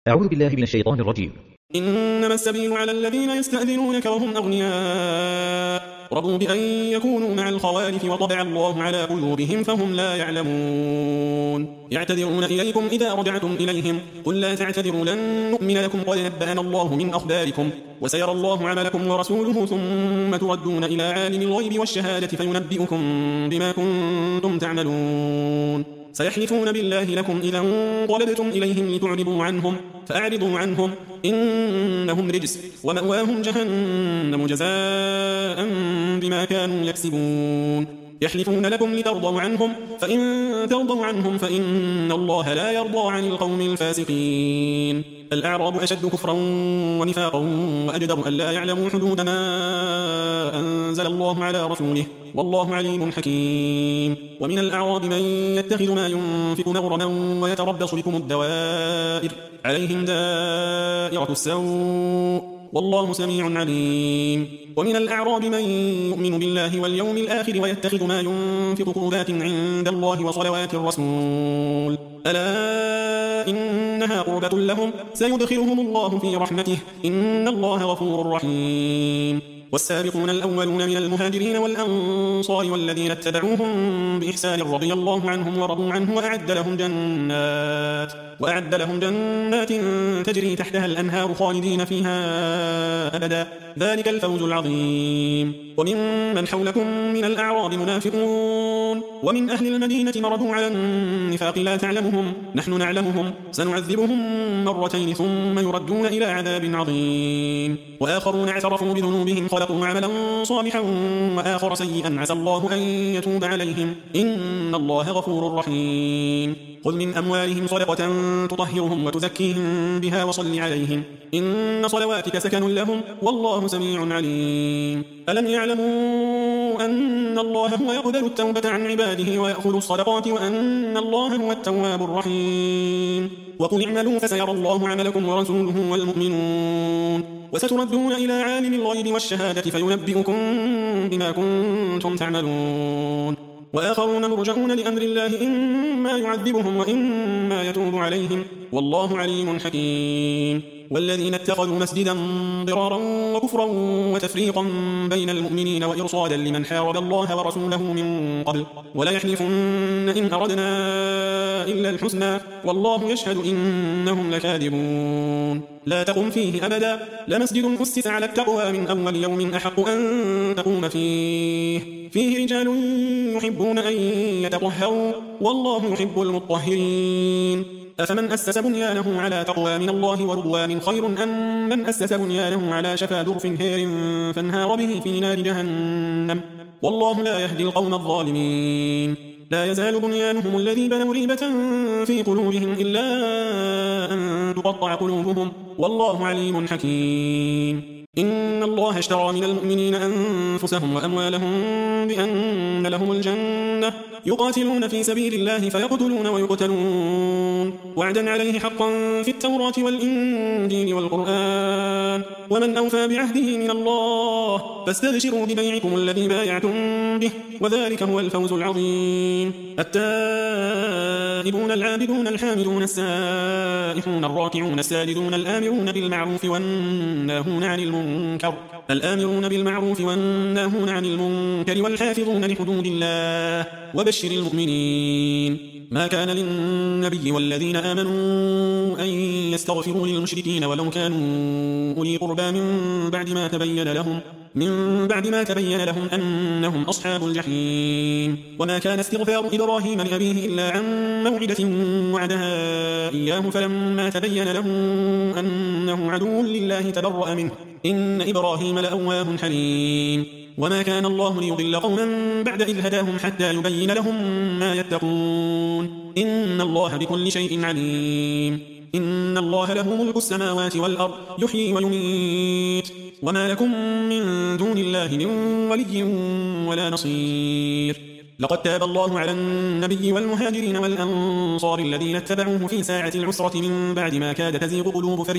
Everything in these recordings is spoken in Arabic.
أعوذ بالله من الشيطان الرجيم. إنما السبيل على الذين يستأذنونك وهم أغنياء رضوا بأن يكونوا مع الخوالف وطبع الله على قلوبهم فهم لا يعلمون. يعتذرون إليكم إذا رجعتم إليهم قل لا تعتذروا لن نؤمن لكم قد نبأنا الله من أخباركم وسيرى الله عملكم ورسوله ثم تردون إلى عالم الغيب والشهادة فينبئكم بما كنتم تعملون. سيحلفون بالله لكم إذا انقلبتم إليهم لتعرضوا عنهم فأعرضوا عنهم إنهم رجس ومأواهم جهنم جزاء بما كانوا يكسبون. يحلفون لكم لترضوا عنهم فإن ترضوا عنهم فإن الله لا يرضى عن القوم الفاسقين. الأعراب أشد كفرا ونفاقا وأجدر أن لا يعلموا حدود ما أنزل الله على رسوله والله عليم حكيم. ومن الأعراب من يتخذ ما ينفق مغرما ويتربص بكم الدوائر عليهم دائرة السوء والله سميع عليم. ومن الأعراب من يؤمن بالله واليوم الآخر ويتخذ ما ينفق قربات عند الله وصلوات الرسول ألا إنها قربة لهم سيدخلهم الله في رحمته إن الله غفور رحيم. والسابقون الأولون من المهاجرين والأنصار والذين اتبعوهم بإحسان رضي الله عنهم ورضوا عنه وأعد لهم جنات تجري تحتها الأنهار خالدين فيها أبدا ذلك الفوز العظيم. ومن حولكم من الأعراب منافقون ومن أهل المدينة مردوا على النفاق لا تعلمهم نحن نعلمهم سنعذبهم مرتين ثم يردون إلى عذاب عظيم. وآخرون اعترفوا بذنوبهم خلقوا عملا صالحا وآخر سيئا عسى الله أن يتوب عليهم إن الله غفور رحيم. خذ من أموالهم صدقة تطهرهم وتزكيهم بها وصل عليهم إن صلواتك سكن لهم والله سميع عليم. ألم يعلموا أن الله هو يقبل التوبة عن عباده ويأخذ الصدقات وأن الله هو التواب الرحيم. وقل اعملوا فسيرى الله عملكم ورسوله والمؤمنون وستردون إلى عالم الغيب والشهادة فينبئكم بما كنتم تعملون. وآخرون مرجعون لأمر الله إما يعذبهم وإما يتوب عليهم والله عليم حكيم. والذين اتخذوا مسجدا ضرارا وكفرا وتفريقا بين المؤمنين وإرصادا لمن حارب الله ورسوله من قبل ولا يحلفن إن أردنا إلا الحسنى والله يشهد إنهم لكاذبون. لا تقم فيه أبدا لمسجد أسس على التقوى من أول يوم أحق أن تقوم فيه رجال يحبون أن يتطهروا والله يحب المطهرين. أفمن أسس بنيانه على تقوى من الله ورضوان خير أم من أسس بنيانه على شفا جرف هير فانهار به في نار جهنم والله لا يهدي القوم الظالمين. لا يزال بنيانهم الذي بنوا ريبة في قلوبهم إلا أن تقطع قلوبهم والله عليم حكيم. إن الله اشترى من المؤمنين أنفسهم وأموالهم بأن لهم الجنة يقاتلون في سبيل الله فيقتلون ويقتلون وعدا عليه حقا في التوراة والإنجيل والقرآن ومن أوفى بعهده من الله فاستبشروا ببيعكم الذي بايعتم به وذلك هو الفوز العظيم. التائبون العابدون الحامدون السائحون الراكعون الساجدون الآمرون بالمعروف والناهون عن المنكر والحافظون لحدود الله وبشر المؤمنين. ما كان للنبي والذين آمنوا أن يستغفروا للمشركين ولو كانوا أولي قربى من بعد ما تبين لهم أنهم أصحاب الجحيم. وما كان استغفار إبراهيم لأبيه إلا عن موعدة وعدها إياه فلما تبين له أنه عدو لله تبرأ منه إن إبراهيم لأواه حليم. وما كان الله ليضل قوما بعد إذ هداهم حتى يبين لهم ما يتقون إن الله بكل شيء عليم. إن الله له ملك السماوات والأرض يحيي ويميت وما لكم من دون الله من ولي ولا نصير. لقد تاب الله على النبي والمهاجرين والأنصار الذين اتبعوه في ساعة العسرة من بعد ما كاد تزيغ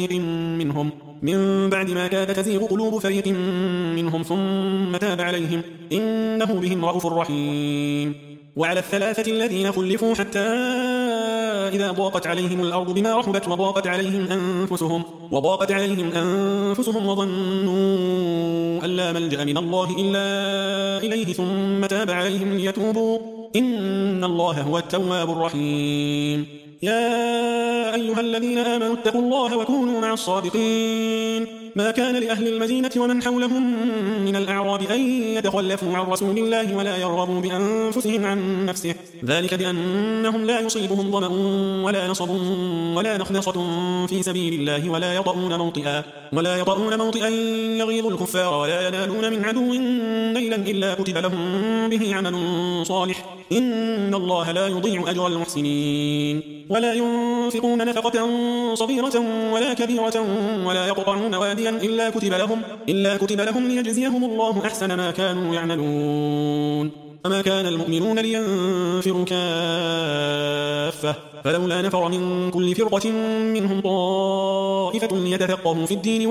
قلوب فريق منهم ثم تاب عليهم إنه بهم رءوف رحيم. وعلى الثلاثة الذين خلفوا حتى إذا ضاقت عليهم الأرض بما رحبت وضاقت عليهم أنفسهم وظنوا أن لا ملجأ من الله إلا إليه ثم تاب عليهم ليتوبوا إن الله هو التواب الرحيم. يا أيها الذين آمنوا اتقوا الله وكونوا مع الصادقين. ما كان لأهل المدينة ومن حولهم من الأعراب أن يتخلفوا عن رسول الله ولا يرغبوا بأنفسهم عن نفسه، ذلك بأنهم لا يصيبهم ظمأ ولا نصب ولا نخنصة في سبيل الله ولا يطؤون موطئا يغيظ الكفار ولا ينالون من عدو نيلا إلا كتب لهم به عمل صالح إن الله لا يضيع أجر المحسنين. ولا ينفقون نفقة صغيرة ولا كبيرة ولا يقطعون واديا إلا كتب لهم ليجزيهم الله أحسن ما كانوا يعملون. وما كان المؤمنون لينفروا كافة فلولا نفر من كل فرقة منهم طائفة ليتفقهوا في الدين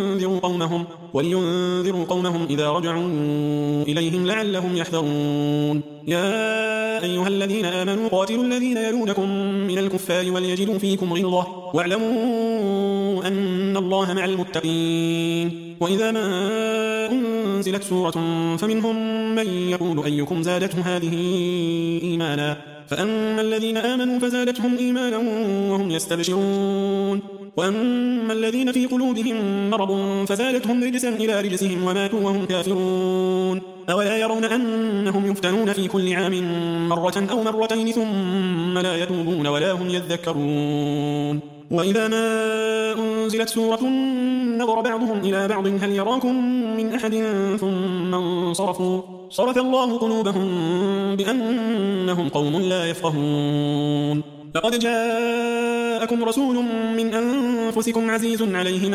ولينذروا قومهم إذا رجعوا إليهم لعلهم يحذرون. يا أيها الذين آمنوا قاتلوا الذين يلونكم من الكفار وليجدوا فيكم غلظة واعلموا أن الله مع المتقين. وإذا ما أنزلت سورة فمنهم من يقول أيكم زادته هذه إيمانا فأما الذين آمنوا فزادتهم إيمانا وهم يستبشرون وأما الذين في قلوبهم مرض فزادتهم رجسا إلى رجسهم وماتوا وهم كافرون. أولا يرون أنهم يفتنون في كل عام مرة أو مرتين ثم لا يتوبون ولا هم يذكرون. وإذا ما أنزلت سورة نظر بعضهم إلى بعض هل يراكم من أحد ثم انصرفوا صرف الله قلوبهم بأنهم قوم لا يفقهون. لقد جاءكم رسول من أنفسكم عزيز عليه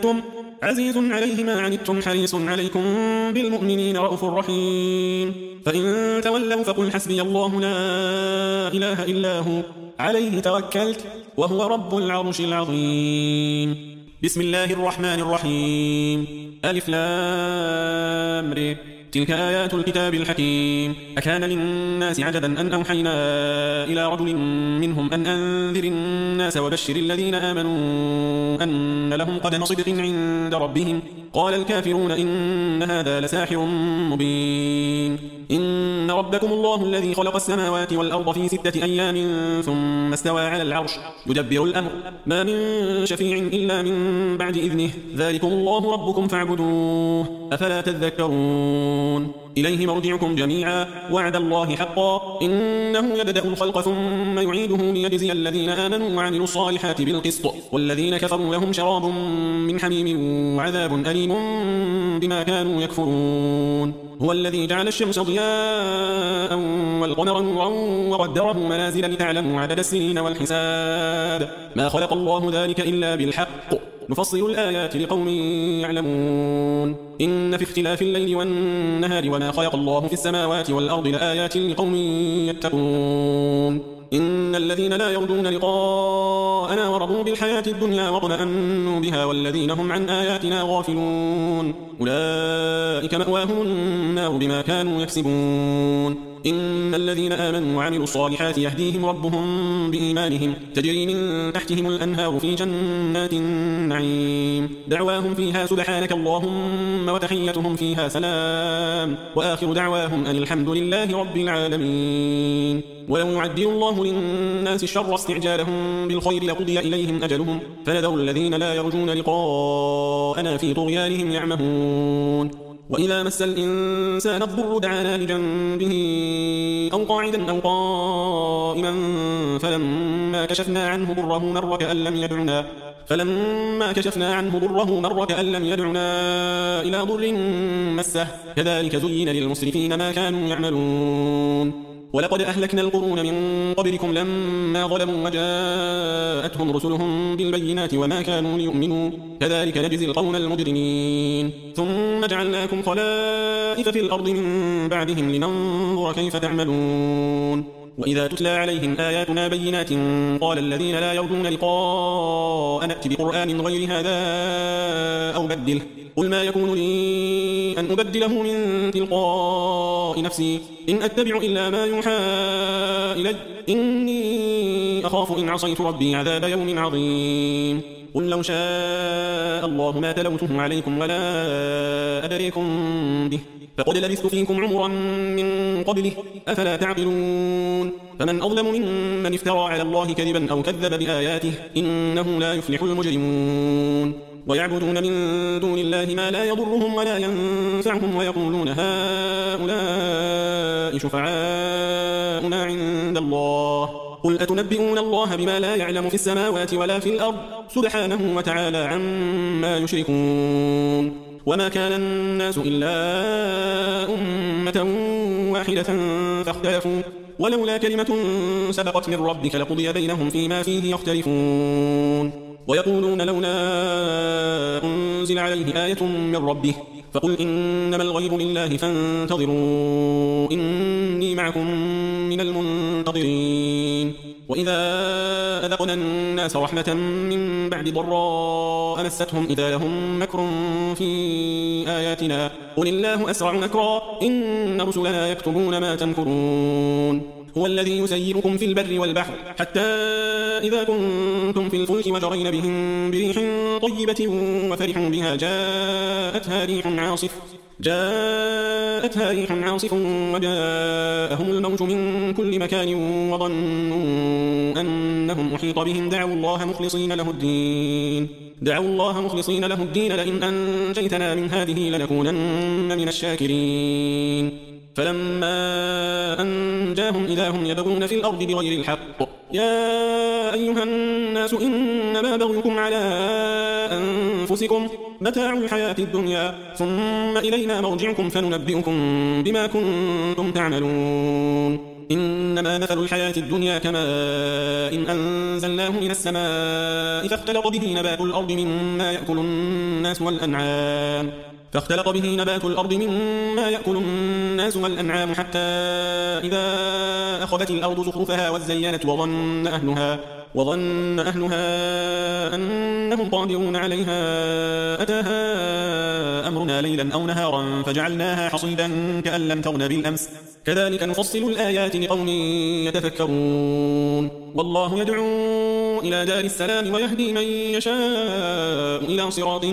ما عنتم حريص عليكم بالمؤمنين رؤوف رحيم. فإن تولوا فقل حسبي الله لا إله إلا هو عليه توكلت وهو رب العرش العظيم. بسم الله الرحمن الرحيم. ألف لام ر تلك آيات الكتاب الحكيم. أكان للناس عجبا أن أوحينا إلى رجل منهم أن أنذر الناس وبشر الذين آمنوا أن لهم قدم صدق عند ربهم قال الكافرون إن هذا لساحر مبين. إن ربكم الله الذي خلق السماوات والأرض في 6 أيام ثم استوى على العرش يدبر الأمر ما من شفيع إلا من بعد إذنه ذلكم الله ربكم فاعبدوه أفلا تذكرون. إليه مرجعكم جميعا وعد الله حقا إنه يبدأ الخلق ثم يعيده ليجزي الذين آمنوا وعملوا الصالحات بالقسط والذين كفروا لهم شراب من حميم وعذاب أليم بما كانوا يكفرون. هو الذي جعل الشمس ضياء والقمر نورا وقدره منازل لتعلموا عدد السنين والحساب ما خلق الله ذلك إلا بالحق نفصل الآيات لقوم يعلمون. إن في اختلاف الليل والنهار وما خلق الله في السماوات والأرض لآيات لقوم يتقون. إن الذين لا يرجون لقاءنا ورضوا بالحياة الدنيا واطمأنوا بها والذين هم عن آياتنا غافلون أولئك مأواهم النار بما كانوا يكسبون. إن الذين آمنوا وعملوا الصالحات يهديهم ربهم بإيمانهم تجري من تحتهم الأنهار في جنات النعيم دعواهم فيها سبحانك اللهم وتحيتهم فيها سلام وآخر دعواهم أن الحمد لله رب العالمين. ولو يعجل الله للناس الشر استعجالهم بالخير لقضي إليهم أجلهم فنذر الذين لا يرجون لقاءنا في طغيانهم يعمهون. وإذا مس الإنسان الضر دعانا لجنبه أو قاعدا أو قائما فلما كشفنا عنه ضره مر كأن لم يدعنا إلى ضر مسه كذلك زين للمسرفين ما كانوا يعملون. ولقد أهلكنا القرون من قبلكم لما ظلموا وجاءتهم رسلهم بالبينات وما كانوا ليؤمنوا كذلك نجزي القوم المجرمين. ثم جعلناكم خلائف في الأرض من بعدهم لننظر كيف تعملون. وإذا تتلى عليهم آياتنا بينات قال الذين لا يرجون لقاء نأت بقرآن غير هذا أو بدله قل ما يكون لي أن أبدله من تلقاء نفسي إن أتبع إلا ما يوحى إلي إني أخاف إن عصيت ربي عذاب يوم عظيم قل لو شاء الله ما تلوته عليكم ولا أدريكم به فقد لبثت فيكم عمرا من قبله أفلا تعقلون فمن أظلم ممن افترى على الله كذبا أو كذب بآياته إنه لا يفلح المجرمون ويعبدون من دون الله ما لا يضرهم ولا ينفعهم ويقولون هؤلاء شفعاؤنا عند الله قل أتنبئون الله بما لا يعلم في السماوات ولا في الأرض سبحانه وتعالى عما يشركون وما كان الناس إلا أمة واحدة فاختلفوا ولولا كلمة سبقت من ربك لقضي بينهم فيما فيه يختلفون ويقولون لولا أنزل عليه آية من ربه فقل إنما الغيب لله فانتظروا إني معكم من المنتظرين وإذا أذقنا الناس رحمة من بعد ضراء مستهم إذا لهم مكر في آياتنا قل الله أسرع مكرا إن رسلنا يكتبون ما تمكرون هو الذي يسيركم في البر والبحر حتى إذا كنتم في الفلك وجرين بهم بريح طيبة وفرحوا بها جاءتها ريح عاصف وجاءهم الموج من كل مكان وظنوا أنهم أحيط بهم دعوا الله مخلصين له الدين لئن أنجيتنا من هذه لنكونن من الشاكرين فلما أنجاهم إذا هم يبغون في الأرض بغير الحق يا أيها الناس إنما بغيكم على أنفسكم متاع الحياة الدنيا ثم إلينا مرجعكم فننبئكم بما كنتم تعملون إنما مثل الحياة الدنيا كماء إن أنزلناه من السماء فاختلط به نبات الأرض مما يأكل الناس والأنعام حتى إذا أخذت الأرض زخرفها وزينت وظن أهلها أنهم قادرون عليها أتاها أمرنا ليلا أو نهارا فجعلناها حصيدا كأن لم تغن بالأمس كذلك نفصل الآيات لقوم يتفكرون والله يدعو إلى دار السلام ويهدي من يشاء إلى صراط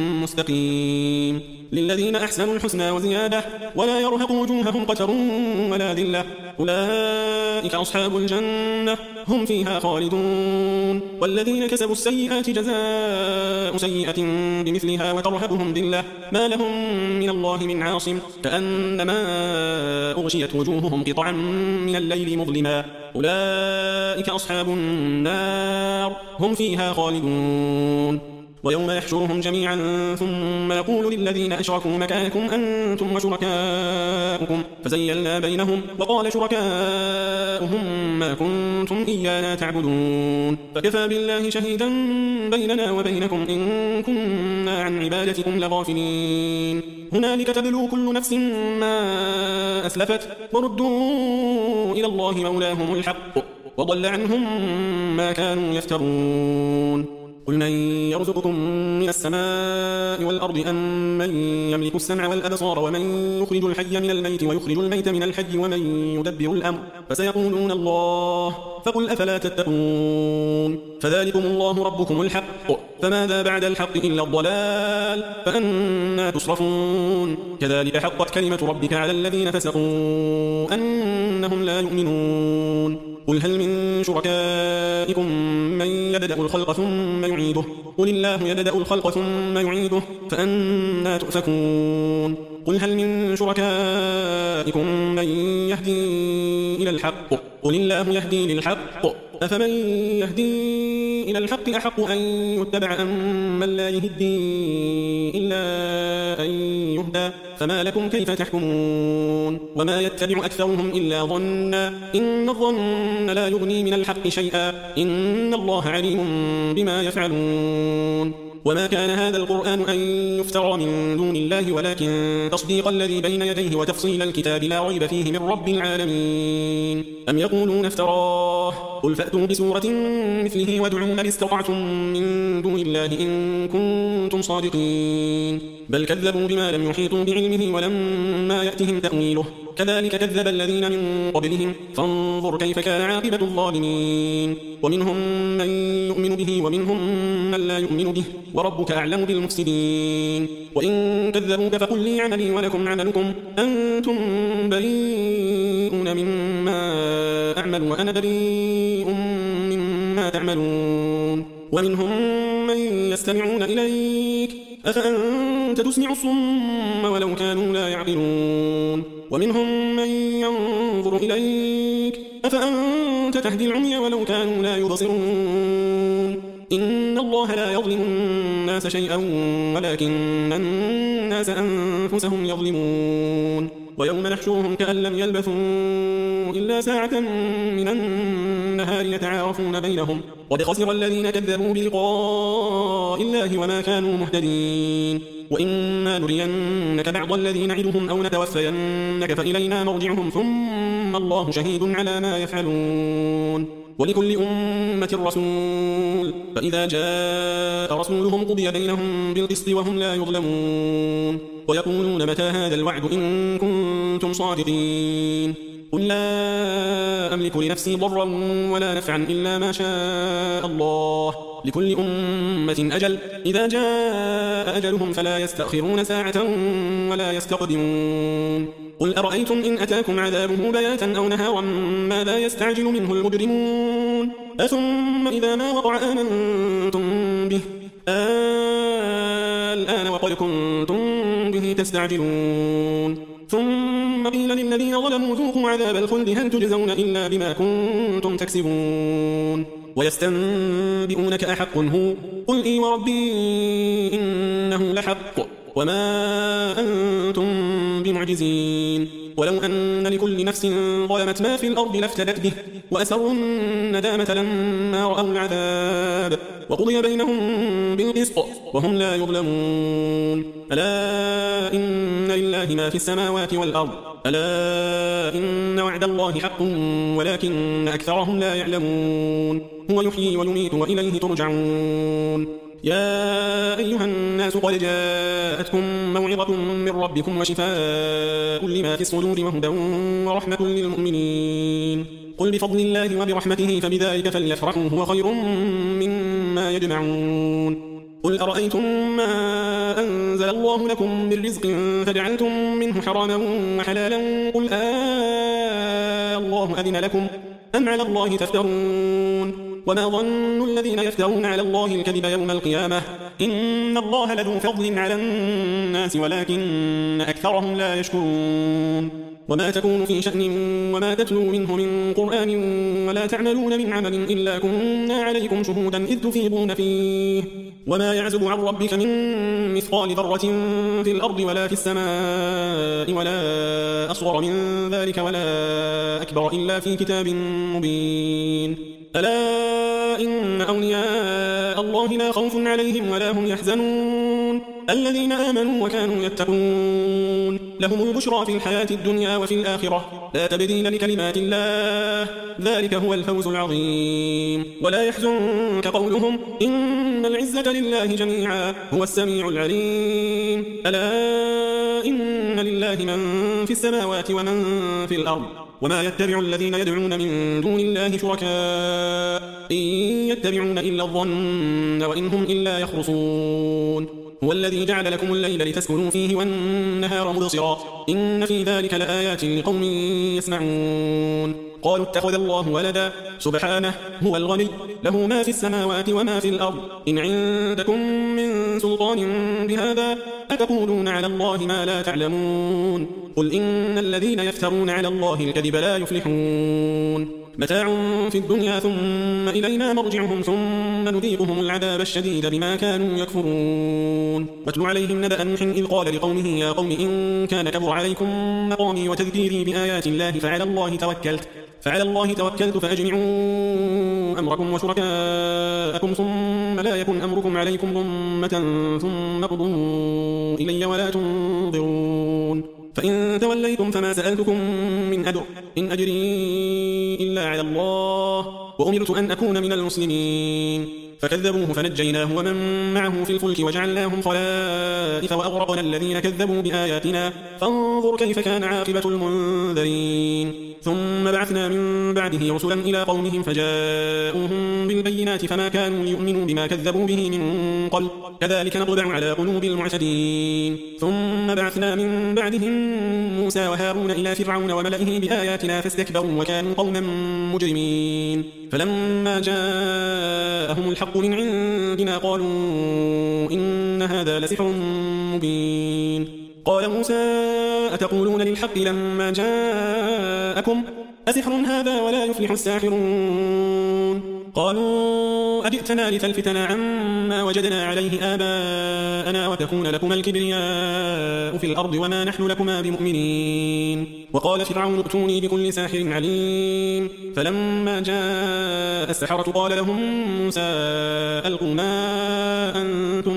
مستقيم للذين أحسنوا الحسنى وزيادة ولا يرهق وجوههم قتر ولا ذلة أولئك أصحاب الجنة هم فيها خالدون والذين كسبوا السيئات جزاء سيئة بمثلها وترهقهم ذلة ما لهم من الله من عاصم كأنما أغشيت وجوههم قطعا من الليل مظلما أولئك أصحاب النار هم فيها خالدون ويوم يحشرهم جميعا ثم يقول للذين أشركوا مكانكم أنتم وشركاؤكم فزيلنا بينهم وقال شركاؤهم ما كنتم إيانا تعبدون فكفى بالله شهيدا بيننا وبينكم إن كنا عن عبادتكم لغافلين هنالك تبلو كل نفس ما أسلفت وردوا إلى الله مولاهم الحق وضل عنهم ما كانوا يفترون قل من يرزقكم من السماء والأرض أم من يملك السمع والأبصار ومن يخرج الحي من الميت ويخرج الميت من الحي ومن يدبر الأمر فسيقولون الله فقل أفلا تتقون فذلكم الله ربكم الحق فماذا بعد الحق إلا الضلال فأنا تصرفون كذلك حقت كلمة ربك على الذين فسقوا أنهم لا يؤمنون قل هل من شركائكم من يبدأ الخلق ثم يعيده قل الله يبدأ الخلق ثم يعيده فأنا تؤفكون قل هل من شركائكم من يهدي إلى الحق قل الله يهدي للحق أفمن يهدي إلى الحق أحق أن يتبع أم من لا يهدي إلا أن يهدى فما لكم كيف تحكمون وما يتبع أكثرهم إلا ظنا إن الظن لا يغني من الحق شيئا إن الله عليم بما يفعلون وما كان هذا القرآن أن يفترى من دون الله ولكن تصديق الذي بين يديه وتفصيل الكتاب لا ريب فيه من رب العالمين أم يقولون افتراه قل فأتوا بسورة مثله وادعوا من استطعتم من دون الله إن كنتم صادقين بل كذبوا بما لم يحيطوا بعلمه ولما يأتهم تأويله كذلك كذب الذين من قبلهم فانظر كيف كان عاقبة الظالمين ومنهم من يؤمن به ومنهم من لا يؤمن به وربك أعلم بالمفسدين وإن كذبوك فقل لي عملي ولكم عملكم أنتم بريئون مما أعمل وأنا بريء مما تعملون ومنهم من يستمعون إليك أفأنت تسمع الصم ولو كانوا لا يعقلون ومنهم من ينظر إليك أفأنت تهدي العمي ولو كانوا لا يبصرون إن الله لا يظلم الناس شيئا ولكن الناس أنفسهم يظلمون ويوم نحشرهم كأن لم يلبثوا إلا ساعة من النهار يتعارفون بينهم قد خسر الذين كذبوا بلقاء الله وما كانوا مهتدين وإما نرينك بعض الذي نعدهم أو نتوفينك فإلينا مرجعهم ثم الله شهيد على ما يفعلون ولكل أمة رسول فإذا جاء رسولهم قضي بينهم بالقسط وهم لا يظلمون ويقولون متى هذا الوعد إن كنتم صادقين قل لا أملك لنفسي ضرا ولا نفعا إلا ما شاء الله لكل أمة أجل إذا جاء أجلهم فلا يستأخرون ساعة ولا يستقدمون قل أرأيتم إن أتاكم عذابه بياتا أو نهارا ماذا يستعجل منه المجرمون أثم إذا ما وقع آمنتم به الآن وقد كنتم به تستعجلون ثم قيل للذين ظلموا ذوقوا عذاب الخلد هل تجزون إلا بما كنتم تكسبون ويستنبئونك أحق هو قل إي وربي إنه لحق وما أنتم بمعجزين ولو أن لكل نفس ظلمت ما في الأرض لافتدت به وأسروا الندامة لما رأوا العذاب وقضي بينهم بالقسط وهم لا يظلمون ألا إن لله ما في السماوات والأرض ألا إن وعد الله حق ولكن أكثرهم لا يعلمون هو يحيي ويميت وإليه ترجعون يا أيها الناس قد جاءتكم موعظة من ربكم وشفاء لما في الصدور وهدى ورحمة للمؤمنين قل بفضل الله وبرحمته فبذلك فليفرحوا هو خير مما يجمعون قل أرأيتم ما أنزل الله لكم من رزق فجعلتم منه حراما وحلالا قل الله أذن لكم أم على الله تفترون وما ظن الذين يفترون على الله الكذب يوم القيامة إن الله لذو فضل على الناس ولكن أكثرهم لا يشكرون وما تكون في شأن وما تتلو منه من قرآن ولا تعملون من عمل إلا كنا عليكم شهودا إذ تفيضون فيه وما يعزب عن ربك من مثقال ذرة في الأرض ولا في السماء ولا أصغر من ذلك ولا أكبر إلا في كتاب مبين ألا إن أولياء الله لا خوف عليهم ولا هم يحزنون الذين آمنوا وكانوا يتقون لهم البشرى في الحياة الدنيا وفي الآخرة لا تبديل لكلمات الله ذلك هو الفوز العظيم ولا يحزنك قولهم إن العزة لله جميعا هو السميع العليم ألا إن لله من في السماوات ومن في الأرض وما يتبع الذين يدعون من دون الله شركاء إن يتبعون إلا الظن وإن هم إلا يخرصون هو الذي جعل لكم الليل لتسكنوا فيه والنهار مبصرا إن في ذلك لآيات لقوم يسمعون قالوا اتخذ الله ولدا سبحانه هو الغني له ما في السماوات وما في الأرض إن عندكم من سلطان بهذا أتقولون على الله ما لا تعلمون قل إن الذين يفترون على الله الكذب لا يفلحون متاع في الدنيا ثم إلينا مرجعهم ثم نذيقهم العذاب الشديد بما كانوا يكفرون واتل عليهم نبأ نوح إذ قال لقومه يا قوم إن كان كبر عليكم مقامي وتذكيري بآيات الله فعلى الله توكلت فأجمعوا أمركم وشركاءكم ثم لا يكن أمركم عليكم ضمة ثم قضوا إلي ولا تنظرون فإن توليتم فما سألتكم من أجر إن أجري إلا على الله وأمرت أن أكون من المسلمين فكذبوه فنجيناه ومن معه في الفلك وجعلناهم خلائف وأغرقنا الذين كذبوا بآياتنا فانظر كيف كان عاقبة المنذرين ثم بعثنا من بعده رسلا إلى قومهم فجاءوهم بالبينات فما كانوا ليؤمنوا بما كذبوا به من قبل كذلك نطبع على قلوب المعتدين ثم بعثنا من بعدهم موسى وهارون إلى فرعون وملئه بآياتنا فاستكبروا وكانوا قوما مجرمين فلما جاءهم الحق من عندنا قالوا إن هذا لسحر مبين قال موسى أتقولون للحق لما جاءكم أسحر هذا ولا يفلح الساحرون قالوا أجئتنا لتلفتنا عما وجدنا عليه آباءنا وتكون لكما الكبرياء في الأرض وما نحن لكما بمؤمنين وقال فرعون ائتوني بكل ساحر عليم فلما جاء السحرة قال لهم موسى ألقوا ما أنتم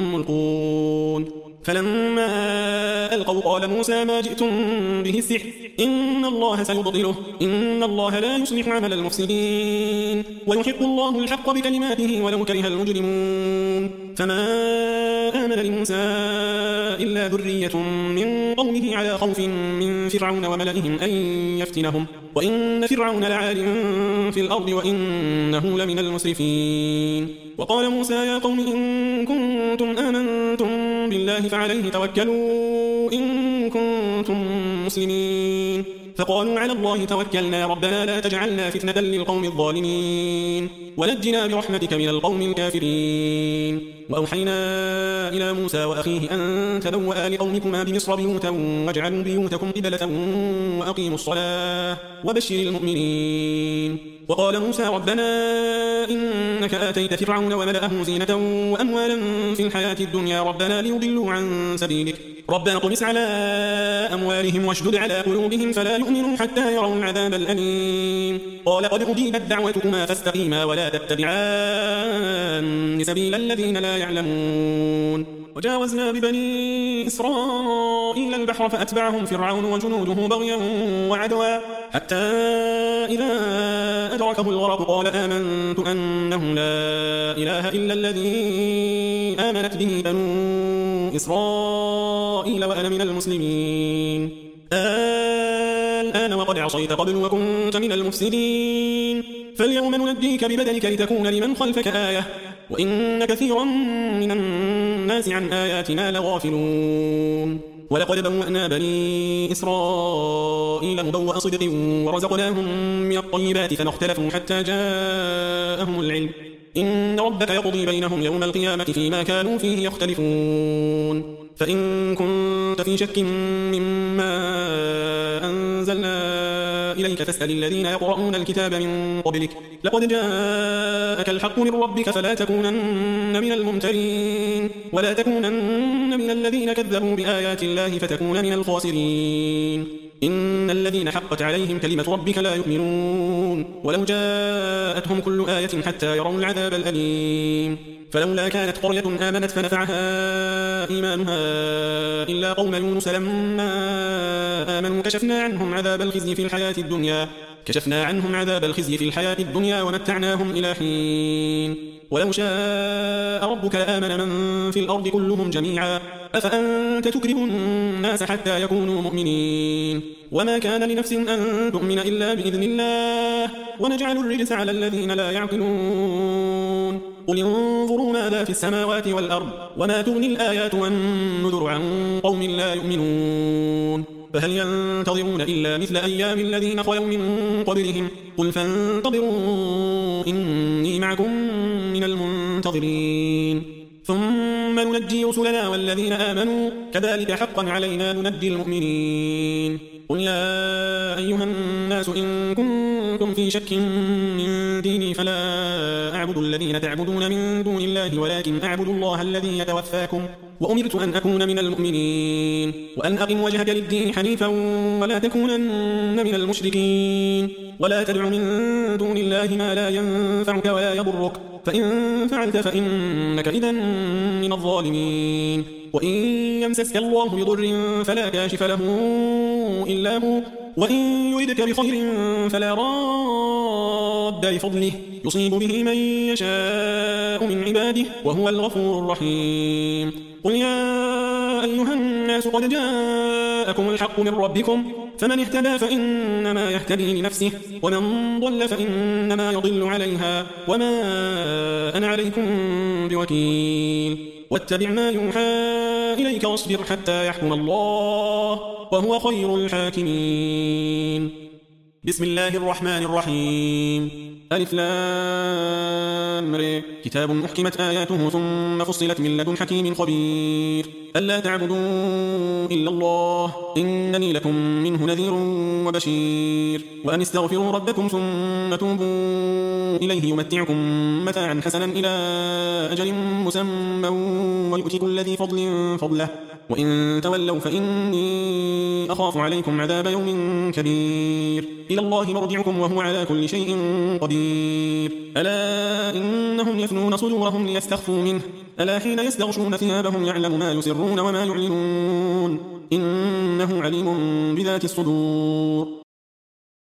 ملقون فلما ألقوا قال موسى ما جئتم به السحر إن الله سيبطله إن الله لا يصلح عمل المفسدين ويحق الله الحق بكلماته ولو كره المجرمون فما آمن لموسى إلا ذرية من قومه على خوف من فرعون وملئهم أن يفتنهم وإن فرعون لعال في الأرض وإنه لمن المسرفين وقال موسى يا قوم إن كنتم آمنتم بالله فعليه توكلوا إن كنتم مسلمين فقالوا على الله توكلنا ربنا لا تجعلنا فتنة للقوم الظالمين ونجنا برحمتك من القوم الكافرين وأوحينا إلى موسى وأخيه أن تبوأ لقومكما بمصر بيوتا واجعلوا بيوتكم قبلة وأقيموا الصلاة وبشر المؤمنين وقال موسى ربنا إنك آتيت فرعون وملأه زينة وأموالا في الحياة الدنيا ربنا ليضلوا عن سبيلك ربنا طمس على أموالهم واشدد على قلوبهم فلا يؤمنوا حتى يروا العذاب الأليم قال قد أجيبت دعوتكما فاستقيما ولا تتبعان سبيل الذين لا يعلمون وجاوزنا ببني إسرائيل البحر فأتبعهم فرعون وجنوده بغيا وعدوا حتى إذا أدركه الغرق قال آمنت أنه لا إله إلا الذي آمنت به بنو إسرائيل وأنا من المسلمين الآن وقد عصيت قبل وكنت من المفسدين فاليوم ننجيك ببدنك لتكون لمن خلفك آية وإن كثيرا من الناس عن آياتنا لغافلون ولقد بوأنا بني إسرائيل مبوأ صدق ورزقناهم من الطيبات فما اختلفوا حتى جاءهم العلم إن ربك يقضي بينهم يوم القيامة فيما كانوا فيه يختلفون فإن كنت في شك مما أنزلنا إليك فاسأل الذين يقرؤون الكتاب من قبلك لقد جاءك الحق من ربك فلا تكونن من الممترين ولا تكونن من الذين كذبوا بآيات الله فتكون من الخاسرين إن الذين حقت عليهم كلمة ربك لا يؤمنون ولو جاءتهم كل آية حتى يروا العذاب الأليم فلولا كانت قرية آمنت فنفعها إيمانها إلا قوم يونس لما آمنوا كشفنا عنهم عذاب الخزي في الحياة الدنيا ومتعناهم إلى حين ولو شاء ربك لآمن من في الأرض كلهم جميعا أفأنت تكره الناس حتى يكونوا مؤمنين وما كان لنفس أن تؤمن إلا بإذن الله ونجعل الرجس على الذين لا يعقلون قل انظروا ماذا في السماوات والأرض وما تغني الآيات والنذر عن قوم لا يؤمنون فهل ينتظرون إلا مثل أيام الذين خلوا من قبلهم قل فانتظروا إني معكم من المنتظرين ثم ننجي رسلنا والذين آمنوا كذلك حقا علينا ننجي المؤمنين قل يا أيها الناس إن كنتم في شك من ديني فلا أعبد الذين تعبدون من دون الله ولكن أعبد الله الذي يتوفاكم وأمرت أن أكون من المؤمنين وأن أقم وجهك للدين حنيفا ولا تكونن من المشركين ولا تدع من دون الله ما لا ينفعك ولا يضرك فإن فعلت فإنك إذن من الظالمين وإن يمسسك الله بضر فلا كاشف له إلا هو وإن يردك بخير فلا راد لفضله يصيب به من يشاء من عباده وهو الغفور الرحيم قل يا أيها الناس قد جاءكم الحق من ربكم فمن اهتدى فإنما يهتدي لنفسه ومن ضل فإنما يضل عليها وما أنا عليكم بوكيل واتبع ما يوحى إليك واصبر حتى يحكم الله وهو خير الحاكمين بسم الله الرحمن الرحيم ألف لام ر كتاب أحكمت آياته ثم فصلت من لدن حكيم خبير ألا تعبدوا إلا الله إنني لكم منه نذير وبشير وأن استغفروا ربكم ثم توبوا إليه يمتعكم متاعا حسنا إلى أجل مسمى ويؤتي كل ذي فضل فضله وإن تولوا فإني أخاف عليكم عذاب يوم كبير إلى الله مرجعكم وهو على كل شيء قدير ألا إنهم يثنون صدورهم ليستخفوا منه ألا حين يستغشون ثيابهم يعلم ما يسرون وما يعلنون إنه عليم بذات الصدور